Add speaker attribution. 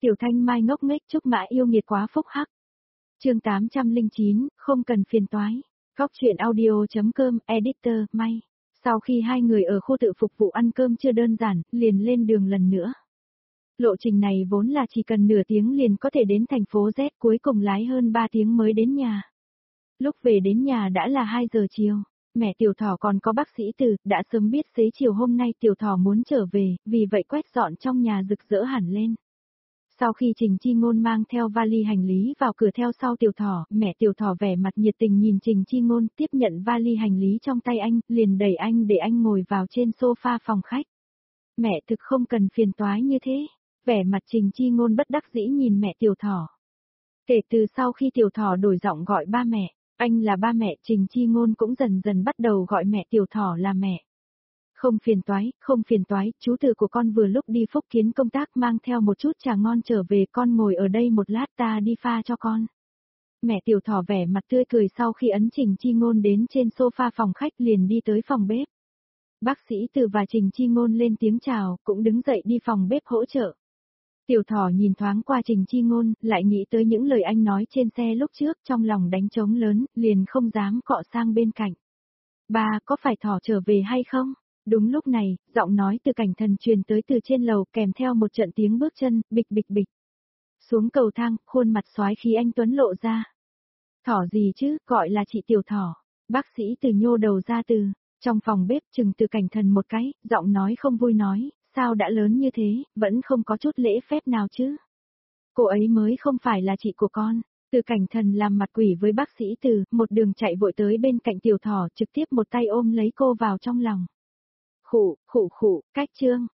Speaker 1: Tiểu Thanh Mai ngốc nghếch chúc Mã yêu nghiệt quá phúc hắc. Chương 809, không cần phiền toái. Góc truyện audio.com, editor, May. Sau khi hai người ở khu tự phục vụ ăn cơm chưa đơn giản, liền lên đường lần nữa. Lộ trình này vốn là chỉ cần nửa tiếng liền có thể đến thành phố Z, cuối cùng lái hơn 3 tiếng mới đến nhà. Lúc về đến nhà đã là 2 giờ chiều. Mẹ Tiểu Thỏ còn có bác sĩ Từ, đã sớm biết xế chiều hôm nay Tiểu Thỏ muốn trở về, vì vậy quét dọn trong nhà rực rỡ hẳn lên. Sau khi Trình Chi Ngôn mang theo vali hành lý vào cửa theo sau Tiểu Thỏ, mẹ Tiểu Thỏ vẻ mặt nhiệt tình nhìn Trình Chi Ngôn, tiếp nhận vali hành lý trong tay anh, liền đẩy anh để anh ngồi vào trên sofa phòng khách. Mẹ thực không cần phiền toái như thế. Vẻ mặt Trình Chi Ngôn bất đắc dĩ nhìn mẹ Tiểu Thỏ. Kể từ sau khi Tiểu Thỏ đổi giọng gọi ba mẹ, anh là ba mẹ, Trình Chi Ngôn cũng dần dần bắt đầu gọi mẹ Tiểu Thỏ là mẹ. Không phiền toái, chú Từ của con vừa lúc đi Phúc Kiến công tác mang theo một chút trà ngon trở về, con ngồi ở đây một lát ta đi pha cho con. Mẹ Tiểu Thỏ vẻ mặt tươi cười sau khi ấn Trình Chi Ngôn đến trên sofa phòng khách liền đi tới phòng bếp. Bác sĩ Từ và Trình Chi Ngôn lên tiếng chào, cũng đứng dậy đi phòng bếp hỗ trợ. Tiểu Thỏ nhìn thoáng qua Trình Chi Ngôn, lại nghĩ tới những lời anh nói trên xe lúc trước, trong lòng đánh trống lớn, liền không dám cọ sang bên cạnh. Ba, có phải Thỏ trở về hay không? Đúng lúc này, giọng nói từ Cảnh Thần truyền tới từ trên lầu kèm theo một trận tiếng bước chân, bịch bịch bịch. Xuống cầu thang, khuôn mặt soái khí anh Tuấn lộ ra. Thỏ gì chứ, gọi là chị Tiểu Thỏ. Bác sĩ Từ nhô đầu ra từ trong phòng bếp, chừng từ Cảnh Thần một cái, giọng nói không vui nói, sao đã lớn như thế, vẫn không có chút lễ phép nào chứ. Cô ấy mới không phải là chị của con. Từ Cảnh Thần làm mặt quỷ với bác sĩ Từ, một đường chạy vội tới bên cạnh Tiểu Thỏ, trực tiếp một tay ôm lấy cô vào trong lòng. Khụ, cách Trương,